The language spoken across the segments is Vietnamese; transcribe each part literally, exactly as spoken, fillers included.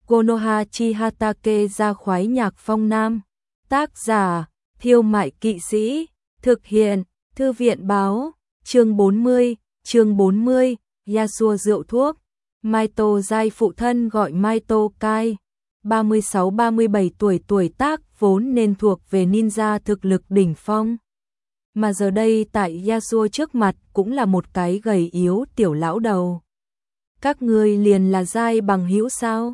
Konoha Chihatake ra khoái nhạc phong nam. Tác giả, Thiêu Mại Kỵ Sĩ. Thực hiện, Thư viện báo. Chương bốn mươi, chương bốn mươi, Yasuo rượu thuốc. Maito Giai phụ thân gọi Maito Kai. ba mươi sáu ba mươi bảy tuổi tuổi tác vốn nên thuộc về ninja thực lực đỉnh phong. Mà giờ đây tại Yasuo trước mặt cũng là một cái gầy yếu tiểu lão đầu. Các ngươi liền là giai bằng hữu sao?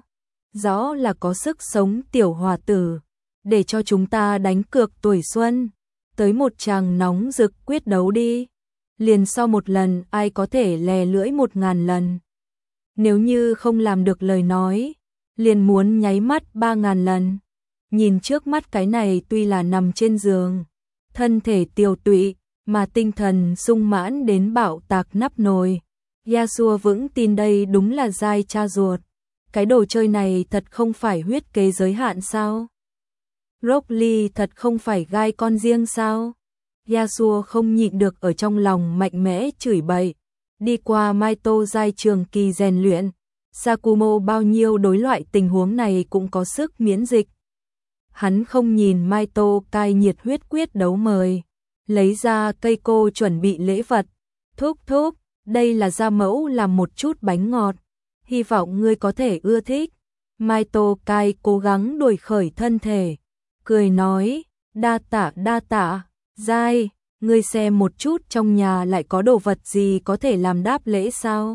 Rõ là có sức sống tiểu hòa tử. Để cho chúng ta đánh cược tuổi xuân. Tới một tràng nóng rực quyết đấu đi. Liền sau một lần ai có thể lè lưỡi một ngàn lần. Nếu như không làm được lời nói, liền muốn nháy mắt ba ngàn lần. Nhìn trước mắt cái này tuy là nằm trên giường, thân thể tiều tụy, mà tinh thần sung mãn đến bạo tạc nắp nồi. Yasuo vững tin đây đúng là giai cha ruột. Cái đồ chơi này thật không phải huyết kế giới hạn sao? Rock Lee thật không phải gai con riêng sao? Yasuo không nhịn được ở trong lòng mạnh mẽ chửi bậy. Đi qua Maito Giai trường kỳ rèn luyện, Sakumo bao nhiêu đối loại tình huống này cũng có sức miễn dịch. Hắn không nhìn Maito Kai nhiệt huyết quyết đấu mời, lấy ra cây cô chuẩn bị lễ vật. Thúc thúc, đây là gia mẫu làm một chút bánh ngọt, hy vọng ngươi có thể ưa thích. Maito Kai cố gắng đuổi khởi thân thể, cười nói, đa tạ đa tạ, Giai, ngươi xem một chút trong nhà lại có đồ vật gì có thể làm đáp lễ sao?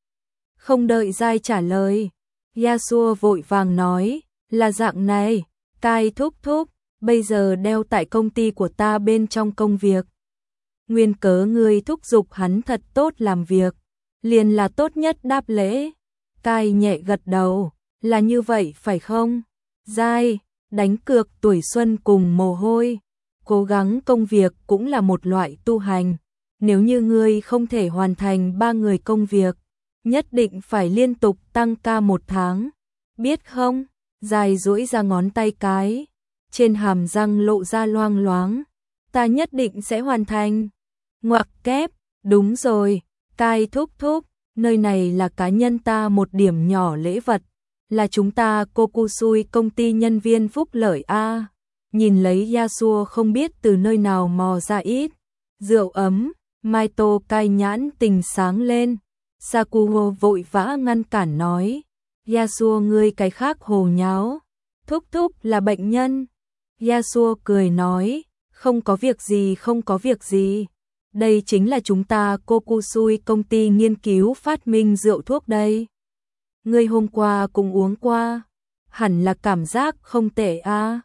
Không đợi Giai trả lời, Yasuo vội vàng nói, là dạng này, Kai thúc thúc, bây giờ đeo tại công ty của ta bên trong công việc. Nguyên cớ ngươi thúc giục hắn thật tốt làm việc, liền là tốt nhất đáp lễ. Kai nhẹ gật đầu, là như vậy phải không? Giai, đánh cược tuổi xuân cùng mồ hôi, cố gắng công việc cũng là một loại tu hành. Nếu như ngươi không thể hoàn thành ba người công việc, nhất định phải liên tục tăng ca một tháng, biết không? Giai duỗi ra ngón tay cái, trên hàm răng lộ ra loang loáng, ta nhất định sẽ hoàn thành. Ngoặc kép, đúng rồi, Kai thúc thúc, nơi này là cá nhân ta một điểm nhỏ lễ vật, là chúng ta Kokusui công ty nhân viên phúc lợi a. Nhìn lấy Yasuo không biết từ nơi nào mò ra ít rượu ấm, Maito Kai nhãn tình sáng lên. Sakumo vội vã ngăn cản nói, Yasuo ngươi cái khác hồ nháo, thúc thúc là bệnh nhân. Yasuo cười nói, không có việc gì không có việc gì, đây chính là chúng ta Kokusui công ty nghiên cứu phát minh rượu thuốc đây. Ngươi hôm qua cũng uống qua, hẳn là cảm giác không tệ a. À.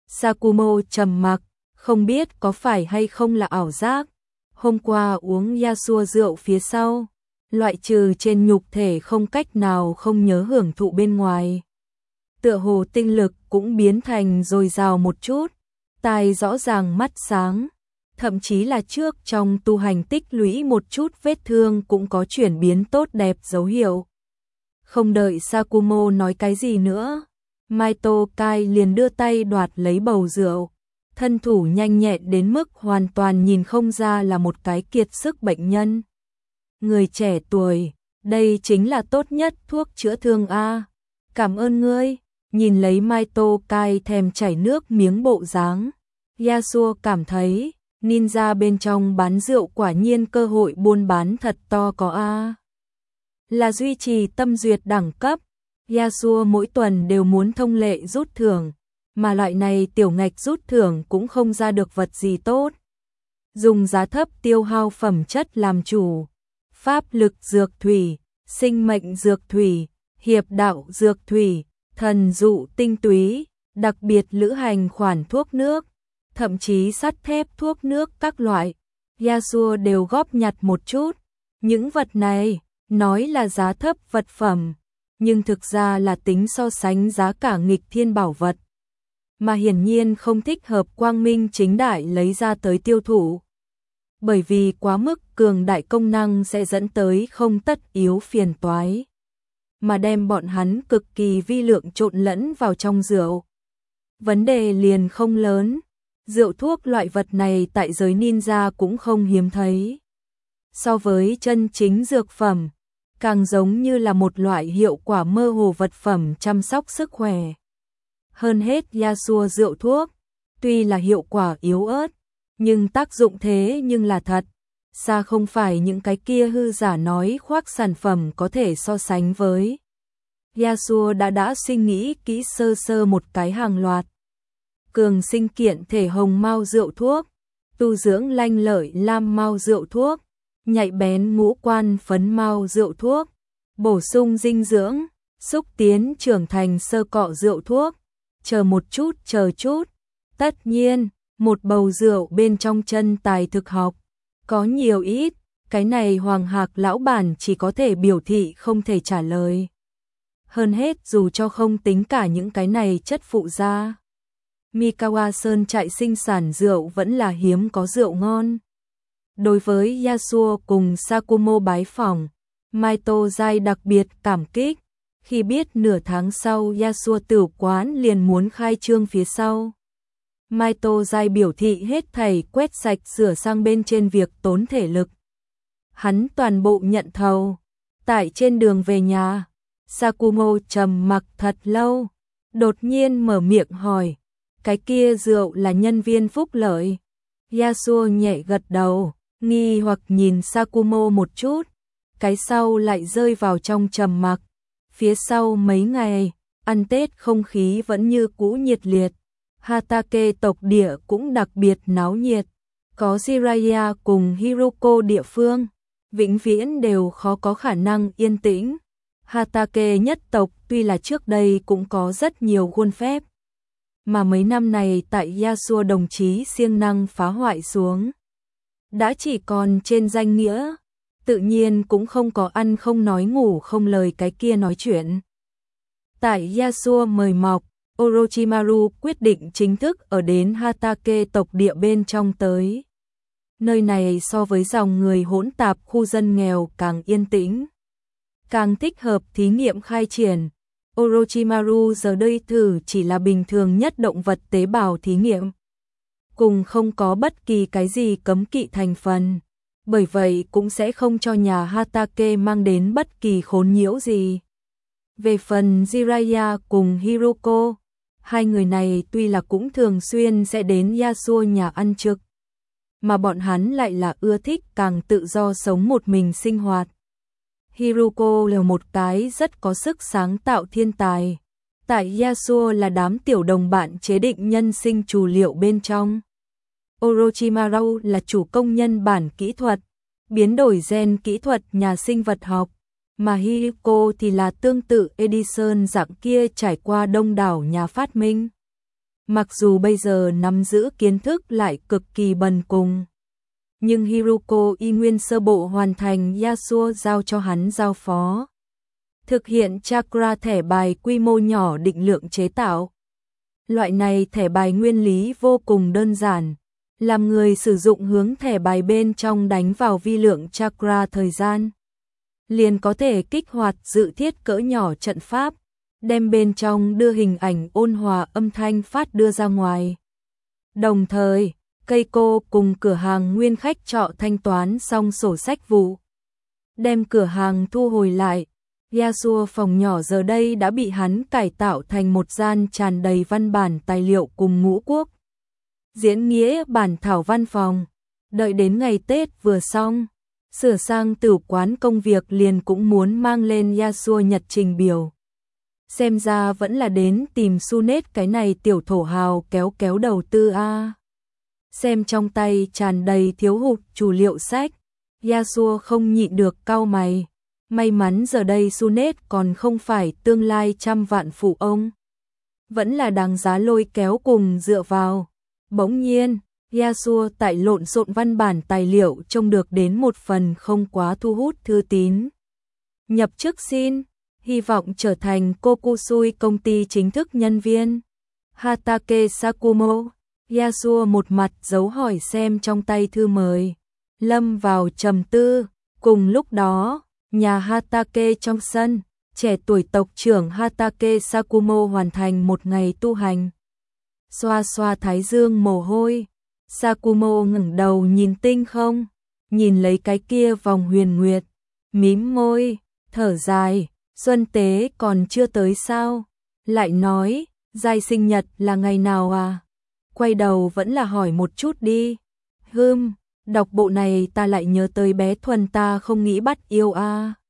Sakumo trầm mặc, không biết có phải hay không là ảo giác. Hôm qua uống Yasuo rượu phía sau, loại trừ trên nhục thể không cách nào không nhớ hưởng thụ bên ngoài. Tựa hồ tinh lực cũng biến thành dồi dào một chút, tai rõ ràng mắt sáng, thậm chí là trước trong tu hành tích lũy một chút vết thương cũng có chuyển biến tốt đẹp dấu hiệu. Không đợi Sakumo nói cái gì nữa, Maito Kai liền đưa tay đoạt lấy bầu rượu, thân thủ nhanh nhẹn đến mức hoàn toàn nhìn không ra là một cái kiệt sức bệnh nhân. Người trẻ tuổi, đây chính là tốt nhất thuốc chữa thương a. Cảm ơn ngươi. Nhìn lấy Maito Kai thèm chảy nước miếng bộ dáng, Yasuo cảm thấy ninja bên trong bán rượu quả nhiên cơ hội buôn bán thật to có a. Là duy trì tâm duyệt đẳng cấp, Yasuo mỗi tuần đều muốn thông lệ rút thưởng, mà loại này tiểu ngạch rút thưởng cũng không ra được vật gì tốt. Dùng giá thấp tiêu hao phẩm chất làm chủ, pháp lực dược thủy, sinh mệnh dược thủy, hiệp đạo dược thủy, thần dụ tinh túy, đặc biệt lữ hành khoản thuốc nước, thậm chí sắt thép thuốc nước các loại, Yasuo đều góp nhặt một chút. Những vật này, nói là giá thấp vật phẩm, nhưng thực ra là tính so sánh giá cả nghịch thiên bảo vật, mà hiển nhiên không thích hợp quang minh chính đại lấy ra tới tiêu thụ. Bởi vì quá mức cường đại công năng sẽ dẫn tới không tất yếu phiền toái, mà đem bọn hắn cực kỳ vi lượng trộn lẫn vào trong rượu. Vấn đề liền không lớn, rượu thuốc loại vật này tại giới ninja cũng không hiếm thấy. So với chân chính dược phẩm, càng giống như là một loại hiệu quả mơ hồ vật phẩm chăm sóc sức khỏe. Hơn hết Yasuo rượu thuốc, tuy là hiệu quả yếu ớt, nhưng tác dụng thế nhưng là thật, xa không phải những cái kia hư giả nói khoác sản phẩm có thể so sánh với. Yasuo đã đã suy nghĩ kỹ sơ sơ một cái hàng loạt. Cường sinh kiện thể hồng mao rượu thuốc, tu dưỡng lanh lợi lam mao rượu thuốc, nhạy bén ngũ quan phấn mao rượu thuốc, bổ sung dinh dưỡng, xúc tiến trưởng thành sơ cọ rượu thuốc, chờ một chút chờ chút. Tất nhiên, một bầu rượu bên trong chân tài thực học, có nhiều ít, cái này Hoàng Hạc lão bản chỉ có thể biểu thị không thể trả lời. Hơn hết dù cho không tính cả những cái này chất phụ gia, Mikawa Sơn trại sinh sản rượu vẫn là hiếm có rượu ngon. Đối với Yasuo cùng Sakumo bái phỏng, Maito Jai đặc biệt cảm kích, khi biết nửa tháng sau Yasuo tử quán liền muốn khai trương phía sau. Maito Jai biểu thị hết thảy quét sạch sửa sang bên trên việc tốn thể lực. Hắn toàn bộ nhận thầu. Tại trên đường về nhà, Sakumo trầm mặc thật lâu, đột nhiên mở miệng hỏi, cái kia rượu là nhân viên phúc lợi. Yasuo nhẹ gật đầu, nghi hoặc nhìn Sakumo một chút, cái sau lại rơi vào trong trầm mặc. Phía sau mấy ngày, ăn Tết không khí vẫn như cũ nhiệt liệt. Hatake tộc địa cũng đặc biệt náo nhiệt, có Jiraiya cùng Hiruko địa phương, vĩnh viễn đều khó có khả năng yên tĩnh. Hatake nhất tộc tuy là trước đây cũng có rất nhiều khuôn phép, mà mấy năm này tại Yasuo đồng chí siêng năng phá hoại xuống, đã chỉ còn trên danh nghĩa, tự nhiên cũng không có ăn không nói ngủ không lời cái kia nói chuyện. Tại Yasuo mời mọc, Orochimaru quyết định chính thức ở đến Hatake tộc địa bên trong tới. Nơi này so với dòng người hỗn tạp khu dân nghèo càng yên tĩnh, càng thích hợp thí nghiệm khai triển. Orochimaru giờ đây thử chỉ là bình thường nhất động vật tế bào thí nghiệm, cùng không có bất kỳ cái gì cấm kỵ thành phần, bởi vậy cũng sẽ không cho nhà Hatake mang đến bất kỳ khốn nhiễu gì. Về phần Jiraiya cùng Hiruko, hai người này tuy là cũng thường xuyên sẽ đến Yasuo nhà ăn trực, mà bọn hắn lại là ưa thích càng tự do sống một mình sinh hoạt. Hiruko là một cái rất có sức sáng tạo thiên tài, tại Yasuo là đám tiểu đồng bạn chế định nhân sinh chủ liệu bên trong. Orochimaru là chủ công nhân bản kỹ thuật, biến đổi gen kỹ thuật nhà sinh vật học, mà Hiruko thì là tương tự Edison dạng kia trải qua đông đảo nhà phát minh. Mặc dù bây giờ nắm giữ kiến thức lại cực kỳ bần cùng, nhưng Hiruko y nguyên sơ bộ hoàn thành Yasuo giao cho hắn giao phó. Thực hiện chakra thẻ bài quy mô nhỏ định lượng chế tạo. Loại này thẻ bài nguyên lý vô cùng đơn giản, làm người sử dụng hướng thẻ bài bên trong đánh vào vi lượng chakra thời gian, liền có thể kích hoạt dự thiết cỡ nhỏ trận pháp, đem bên trong đưa hình ảnh ôn hòa âm thanh phát đưa ra ngoài. Đồng thời, Keiko cùng cửa hàng nguyên khách trọ thanh toán xong sổ sách vụ, đem cửa hàng thu hồi lại. Yasuo phòng nhỏ giờ đây đã bị hắn cải tạo thành một gian tràn đầy văn bản tài liệu cùng ngũ quốc diễn nghĩa bản thảo văn phòng. Đợi đến ngày Tết vừa xong, sửa sang tử quán công việc liền cũng muốn mang lên Yasuo nhật trình biểu. Xem ra vẫn là đến tìm Sunet cái này tiểu thổ hào kéo kéo đầu tư a. À. Xem trong tay tràn đầy thiếu hụt chủ liệu sách, Yasuo không nhịn được cau mày. May mắn giờ đây Sunet còn không phải tương lai trăm vạn phụ ông, vẫn là đáng giá lôi kéo cùng dựa vào. Bỗng nhiên, Yasuo tại lộn xộn văn bản tài liệu trông được đến một phần không quá thu hút thư tín. Nhập chức xin, hy vọng trở thành Kokusui công ty chính thức nhân viên. Hatake Sakumo, Yasuo một mặt dấu hỏi xem trong tay thư mời, lâm vào trầm tư. Cùng lúc đó, nhà Hatake trong sân, trẻ tuổi tộc trưởng Hatake Sakumo hoàn thành một ngày tu hành. Xoa xoa thái dương mồ hôi, Sakumo ngẩng đầu nhìn tinh không, nhìn lấy cái kia vòng huyền nguyệt, mím môi, thở dài, Xuân Tế còn chưa tới sao? Lại nói, Giai sinh nhật là ngày nào à? Quay đầu vẫn là hỏi một chút đi. Hừm, đọc bộ này ta lại nhớ tới bé Thuần ta không nghĩ bắt yêu a. À.